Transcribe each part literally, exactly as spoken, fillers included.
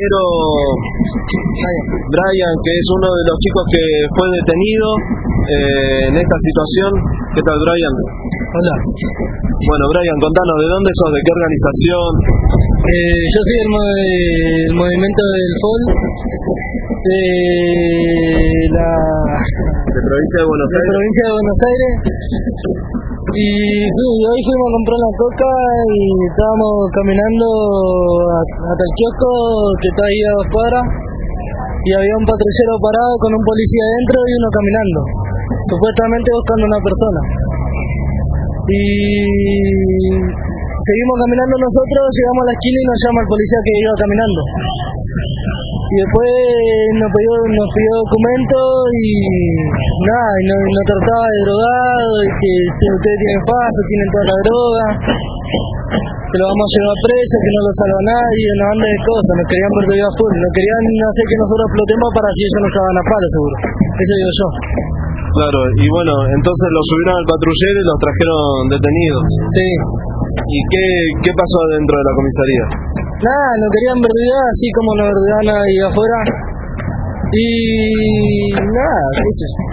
Pero Brian, que es uno de los chicos que fue detenido eh, en esta situación. ¿Qué tal, Brian? Hola. Bueno, Brian, contanos, ¿de dónde sos? ¿De qué organización? Eh, yo soy del mo el movimiento del F O L de la de provincia de Buenos Aires. De provincia de Buenos Aires. Y hoy fuimos a comprar la coca y estábamos caminando hasta el kiosco que está ahí a dos cuadras y había un patrullero parado con un policía adentro y uno caminando, supuestamente buscando a una persona. Y seguimos caminando nosotros, llegamos a la esquina y nos llama el policía que iba caminando. Y después nos pidió, nos pidió documentos y nada, y nos, nos trataba de drogado, y que ustedes tienen paso, tienen toda la droga, que lo vamos a llevar preso, que no lo salva nadie, una banda de cosas, nos querían ver a full, nos querían hacer que nosotros explotemos para si ellos nos cagan a palo, seguro. Eso digo yo. Claro, y bueno, entonces los subieron al patrullero y los trajeron detenidos. Sí. ¿Y qué, qué pasó dentro de la comisaría? Nada, nos querían verdugar así como nos verdugan ahí afuera. Y nada, qué sé yo.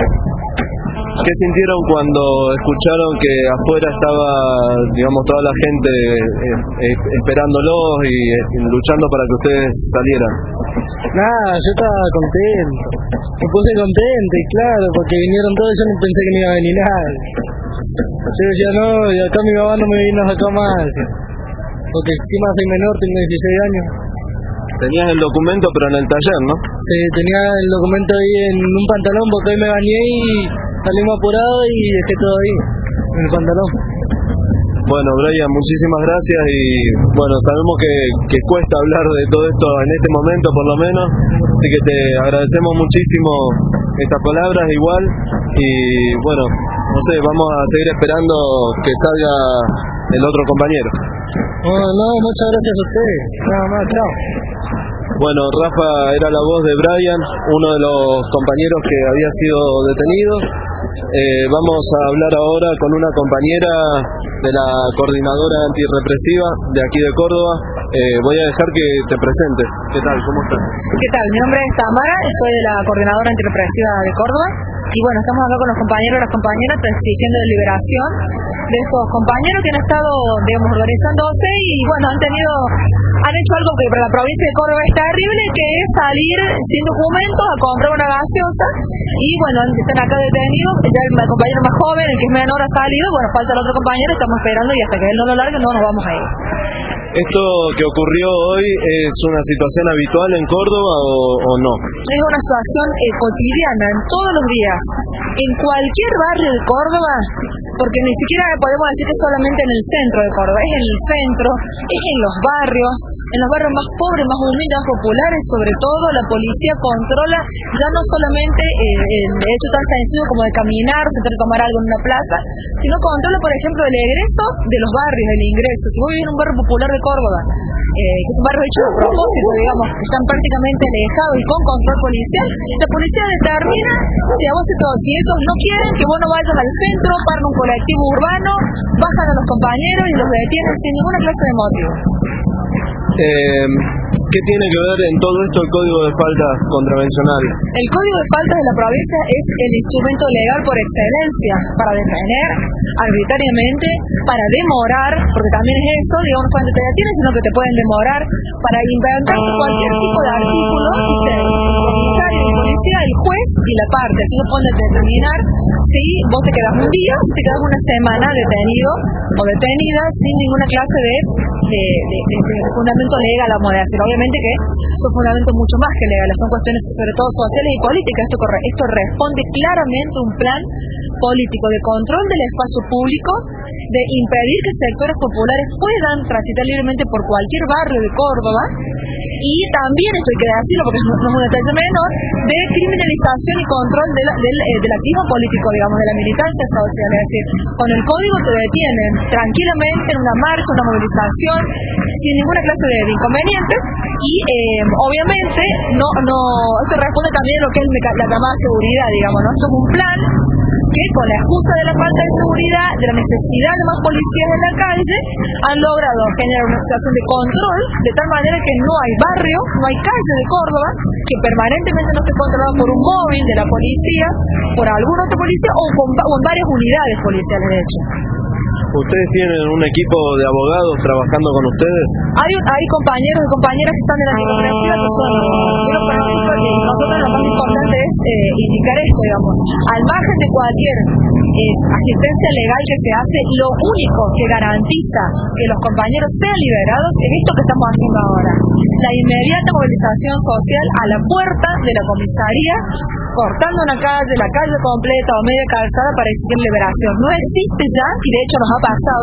¿Qué sintieron cuando escucharon que afuera estaba, digamos, toda la gente eh, eh, esperándolos y eh, luchando para que ustedes salieran? Nada, yo estaba contento. Me puse contento y claro, porque vinieron todos, yo no pensé que no iba a venir nadie. Yo decía, no, y acá mi mamá no me vino acá más. Porque encima soy menor, tengo dieciséis años. Tenías el documento pero en el taller, ¿no? Sí, tenía el documento ahí en un pantalón porque hoy me bañé y salimos apurados y dejé todo ahí, en el pantalón. Bueno, Brian, muchísimas gracias y bueno, sabemos que, que cuesta hablar de todo esto en este momento por lo menos, así que te agradecemos muchísimo estas palabras igual y bueno, no sé, vamos a seguir esperando que salga el otro compañero. No, no, muchas gracias a ustedes, nada más, chao. Bueno, Rafa era la voz de Brian, uno de los compañeros que había sido detenido. Eh, vamos a hablar ahora con una compañera de la coordinadora antirrepresiva de aquí de Córdoba. Eh, voy a dejar que te presentes. ¿Qué tal? ¿Cómo estás? ¿Qué tal? Mi nombre es Tamara, soy de la coordinadora antirrepresiva de Córdoba. Y bueno, estamos acá con los compañeros y las compañeras exigiendo la liberación de estos compañeros que han estado, digamos, organizándose y bueno, han tenido, han hecho algo que para la provincia de Córdoba es terrible, que es salir sin documentos a comprar una gaseosa y bueno, están acá detenidos, ya el compañero más joven, el que es menor ha salido, bueno, falta el otro compañero, estamos esperando y hasta que él no lo largue no nos vamos a ir. ¿Esto que ocurrió hoy es una situación habitual en Córdoba o, o no? Es una situación eh, cotidiana, en todos los días, en cualquier barrio de Córdoba, porque ni siquiera podemos decir que solamente en el centro de Córdoba, es en el centro, es en los barrios, en los barrios más pobres, más humildes, más populares, sobre todo la policía controla ya no solamente eh, el hecho tan sencillo como de caminar, sentar y tomar algo en una plaza, sino controla, por ejemplo, el egreso de los barrios, el ingreso. Si vos vivís en un barrio popular de Córdoba, eh, que es un barrio hecho a propósito, digamos, que están prácticamente alejados y con control policial, la policía determina si a vos si esos no quieren que vos no vayas al centro, paran un colectivo urbano, bajan a los compañeros y los detienen sin ninguna clase de motivo. Eh, ¿Qué tiene que ver en todo esto el Código de Faltas Contravencional? El Código de Faltas de la provincia es el instrumento legal por excelencia para detener arbitrariamente, para demorar, porque también es eso, digamos, no solamente te detienen, sino que te pueden demorar, para inventar cualquier tipo de artículo, dice el comisario, el policía, el juez y la parte, así no pueden determinar si vos te quedas un día o si te quedas una semana detenido o detenida sin ninguna clase de, de, de, de, de fundamento legal, vamos a decir. Obviamente que son fundamentos mucho más que legales, son cuestiones sobre todo sociales y políticas. Esto, esto responde claramente a un plan político de control del espacio público, de impedir que sectores populares puedan transitar libremente por cualquier barrio de Córdoba y también, esto hay que decirlo porque no es un detalle menor, de criminalización y control del, del, del activismo político, digamos, de la militancia social. Es decir, con el código te detienen tranquilamente en una marcha, una movilización, sin ninguna clase de inconveniente. Y eh, obviamente no, no, esto responde también a lo que es la llamada seguridad, digamos, ¿no? Esto es un plan que con la excusa de la falta de seguridad, de la necesidad de más policías en la calle, han logrado generar una situación de control, de tal manera que no hay barrio, no hay calle de Córdoba que permanentemente no esté controlado por un móvil de la policía, por algún otro policía o con, o en varias unidades policiales, de hecho. ¿Ustedes tienen un equipo de abogados trabajando con ustedes? Hay, hay compañeros y compañeras que están en la anticooperativa que son los conocidos, y nosotros lo más importante es eh, indicar esto, digamos, al margen de cualquier eh, asistencia legal que se hace, lo único que garantiza que los compañeros sean liberados es esto que estamos haciendo ahora: la inmediata movilización social a la puerta de la comisaría, cortando una calle, la calle completa o media calzada para exigir liberación. No existe ya, y de hecho nos ha pasado,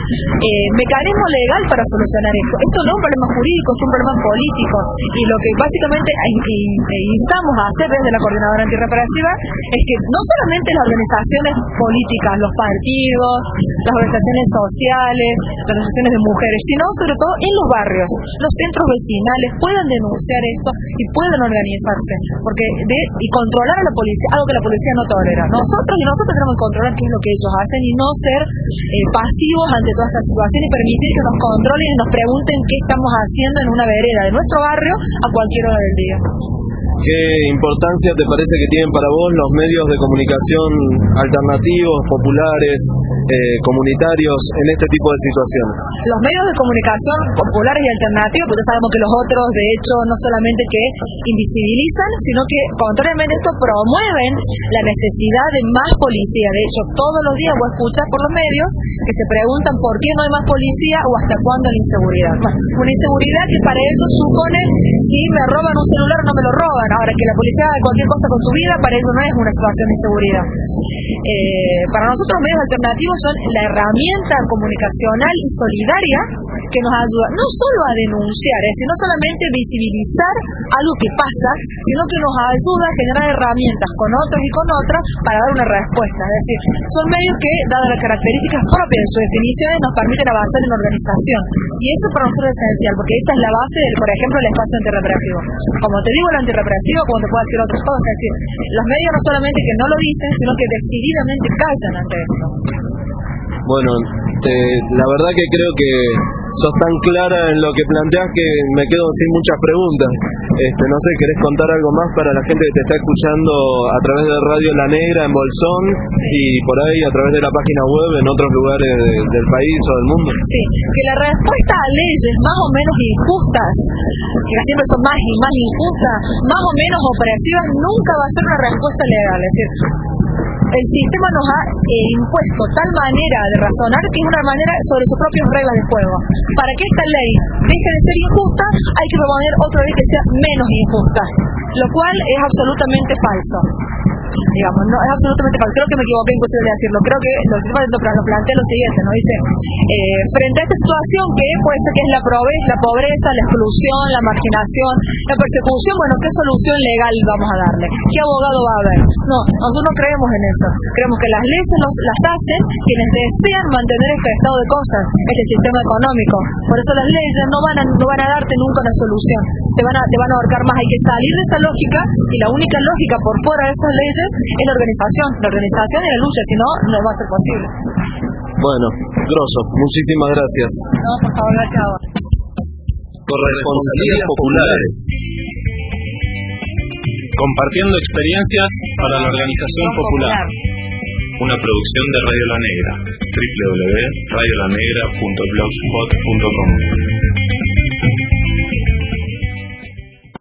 eh, mecanismo legal para solucionar esto. Esto no es un problema jurídico, es un problema político, y lo que básicamente instamos a hacer desde la Coordinadora Antirrepresiva es que no solamente las organizaciones políticas, los partidos, las organizaciones sociales, las organizaciones de mujeres, sino sobre todo en los barrios, los centros vecinales puedan denunciar esto y puedan organizarse, porque de, y controlar a la policía, algo que la policía no tolera. Nosotros y nosotros tenemos que controlar qué es lo que ellos hacen y no ser eh, pasivos ante toda esta situación y permitir que nos controlen y nos pregunten qué estamos haciendo en una vereda de nuestro barrio a cualquier hora del día. ¿Qué importancia te parece que tienen para vos los medios de comunicación alternativos, populares, eh, comunitarios en este tipo de situaciones? Los medios de comunicación populares y alternativos, porque sabemos que los otros, de hecho, no solamente que invisibilizan, sino que, contrariamente a esto, promueven la necesidad de más policía. De hecho, todos los días vos escuchás por los medios que se preguntan por qué no hay más policía o hasta cuándo la inseguridad. Bueno, una inseguridad que para ellos supone si me roban un celular no me lo roban. Ahora, que la policía haga cualquier cosa con tu vida, para ellos no es una situación de inseguridad. Eh, para nosotros los medios alternativos son la herramienta comunicacional y solidaria que nos ayuda no solo a denunciar, es decir, no solamente visibilizar algo que pasa, sino que nos ayuda a generar herramientas con otros y con otras para dar una respuesta. Es decir, son medios que, dadas las características propias de sus definiciones, nos permiten avanzar en organización. Y eso para nosotros es esencial, porque esa es la base del, por ejemplo, el espacio antirrepresivo. Como te digo, el antirrepresivo, como te puedo decir otras cosas, es decir, los medios no solamente que no lo dicen, sino que decididamente callan ante esto. Bueno, te, la verdad que creo que sos tan clara en lo que planteas que me quedo sin muchas preguntas. Este, no sé, ¿querés contar algo más para la gente que te está escuchando a través de Radio La Negra en Bolsón y por ahí a través de la página web en otros lugares de, del país o del mundo? Sí, que la respuesta a leyes más o menos injustas, que siempre son más y más injustas, más o menos opresivas, nunca va a ser una respuesta legal. Es decir, el sistema nos ha eh, impuesto tal manera de razonar que es una manera sobre sus propias reglas de juego. Para que esta ley deje de ser injusta, hay que proponer otra ley que sea menos injusta, lo cual es absolutamente falso. Digamos, no es absolutamente falso. Creo que me equivoqué inclusive de decirlo. Creo que lo que nos plantea lo siguiente, ¿no? Dice, eh, frente a esta situación que puede ser que es la pobreza, la pobreza, la exclusión, la marginación, la persecución, bueno, ¿qué solución legal vamos a darle? ¿Qué abogado va a haber? No, nosotros no creemos en eso. Creemos que las leyes los, las hacen quienes desean mantener este estado de cosas, este sistema económico. Por eso las leyes no van a, no van a darte nunca una solución. Te van a, te van a ahorcar más. Hay que salir de esa lógica, y la única lógica por fuera de esas leyes es la organización, la organización y la lucha, si no, no va a ser posible. Bueno, grosso, muchísimas gracias. No, por favor, gracias. Corresponsalías populares. Compartiendo experiencias para la organización popular. Una producción de Radio La Negra. doble u doble u doble u punto radio la negra punto blogspot punto com